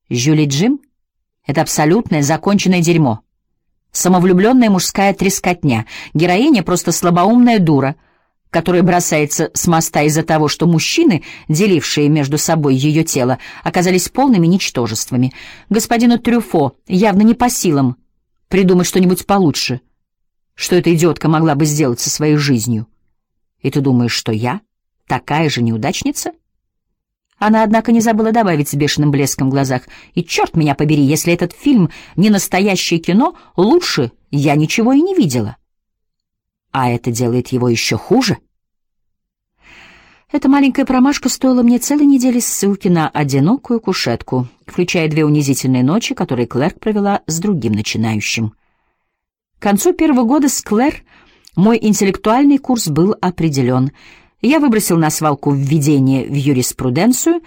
Жюли Джим — это абсолютное законченное дерьмо. Самовлюбленная мужская трескотня. Героиня просто слабоумная дура, которая бросается с моста из-за того, что мужчины, делившие между собой ее тело, оказались полными ничтожествами. Господину Трюфо явно не по силам придумать что-нибудь получше, что эта идиотка могла бы сделать со своей жизнью. И ты думаешь, что я такая же неудачница? Она, однако, не забыла добавить с бешеным блеском в глазах: и черт меня побери, если этот фильм не настоящее кино, лучше я ничего и не видела. А это делает его еще хуже. Эта маленькая промашка стоила мне целой недели ссылки на одинокую кушетку, включая 2 унизительные ночи, которые Клэр провела с другим начинающим. К концу первого года с Клэр мой интеллектуальный курс был определен. Я выбросил на свалку введение в юриспруденцию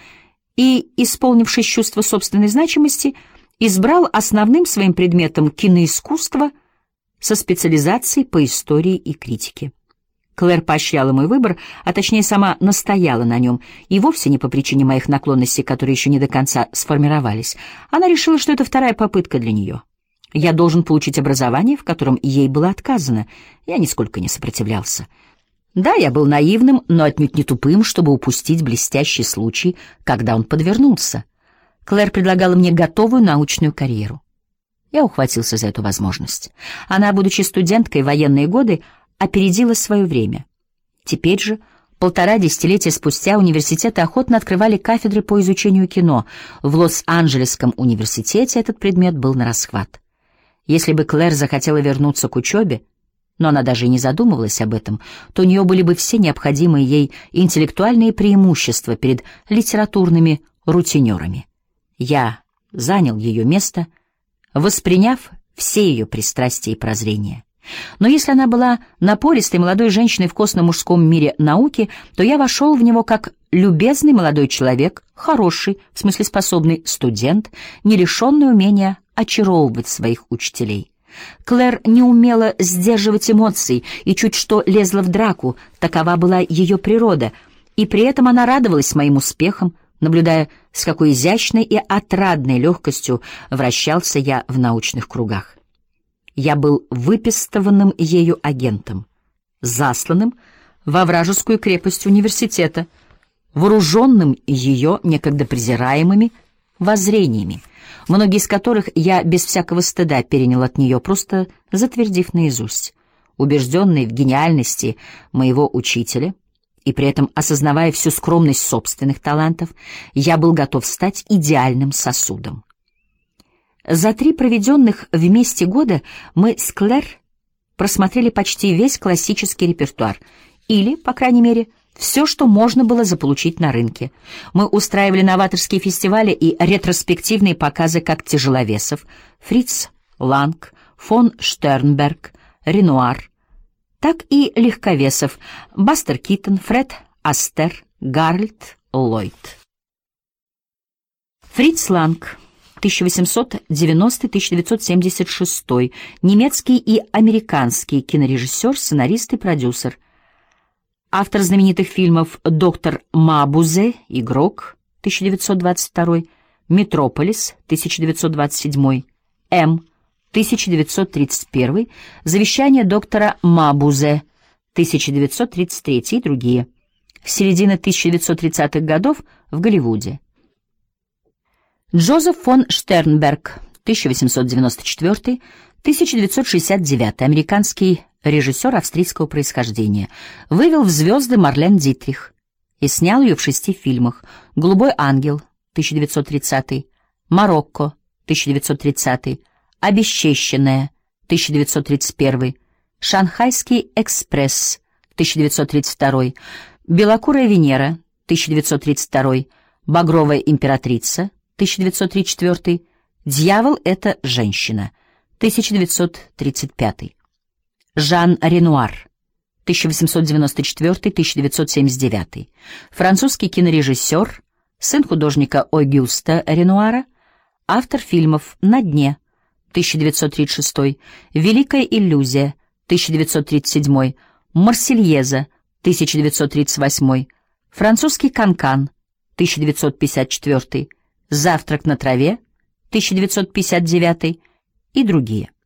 и, исполнившись чувства собственной значимости, избрал основным своим предметом киноискусство со специализацией по истории и критике. Клэр поощряла мой выбор, а точнее сама настояла на нем, и вовсе не по причине моих наклонностей, которые еще не до конца сформировались. Она решила, что это вторая попытка для нее. Я должен получить образование, в котором ей было отказано. Я нисколько не сопротивлялся. Да, я был наивным, но отнюдь не тупым, чтобы упустить блестящий случай, когда он подвернулся. Клэр предлагала мне готовую научную карьеру. Я ухватился за эту возможность. Она, будучи студенткой в военные годы, опередила свое время. Теперь же, 1,5 десятилетия спустя, университеты охотно открывали кафедры по изучению кино. В Лос-Анджелесском университете этот предмет был нарасхват. Если бы Клэр захотела вернуться к учебе, но она даже и не задумывалась об этом, то у нее были бы все необходимые ей интеллектуальные преимущества перед литературными рутинерами. Я занял ее место, восприняв все ее пристрастия и прозрения. Но если она была напористой молодой женщиной в костно-мужском мире науки, то я вошел в него как любезный молодой человек, хороший, в смысле способный студент, не лишенный умения очаровывать своих учителей. Клэр не умела сдерживать эмоций и чуть что лезла в драку, такова была ее природа, и при этом она радовалась моим успехам, наблюдая, с какой изящной и отрадной легкостью вращался я в научных кругах. Я был выпистованным ею агентом, засланным во вражескую крепость университета, вооруженным ее некогда презираемыми воззрениями, многие из которых я без всякого стыда перенял от нее, просто затвердив наизусть. Убежденный в гениальности моего учителя и при этом осознавая всю скромность собственных талантов, я был готов стать идеальным сосудом. За 3 проведенных вместе года мы с Клэр просмотрели почти весь классический репертуар, или, по крайней мере, все, что можно было заполучить на рынке. Мы устраивали новаторские фестивали и ретроспективные показы как тяжеловесов Фриц Ланг, фон Штернберг, Ренуар, так и легковесов Бастер Киттон, Фред Астер, Гарольд Ллойд. Фриц Ланг, 1890-1976, немецкий и американский кинорежиссер, сценарист и продюсер. Автор знаменитых фильмов «Доктор Мабузе», «Игрок», 1922, «Метрополис», 1927, «М», 1931, «Завещание доктора Мабузе», 1933 и другие. Середина 1930-х годов в Голливуде. Джозеф фон Штернберг, 1894-1969, американский режиссер австрийского происхождения, вывел в звезды Марлен Дитрих и снял ее в 6 фильмах: «Голубой ангел», 1930, «Марокко», 1930, «Обесчещенная», 1931, «Шанхайский экспресс», 1932, «Белокурая Венера», 1932, «Багровая императрица», 1934, «Дьявол — это женщина», 1935. Жан Ренуар, 1894-1979, французский кинорежиссер, сын художника Огюста Ренуара, автор фильмов «На дне», 1936, «Великая иллюзия», 1937, «Марсельеза», 1938, французский «Канкан», 1954, «Завтрак на траве», 1959 и другие.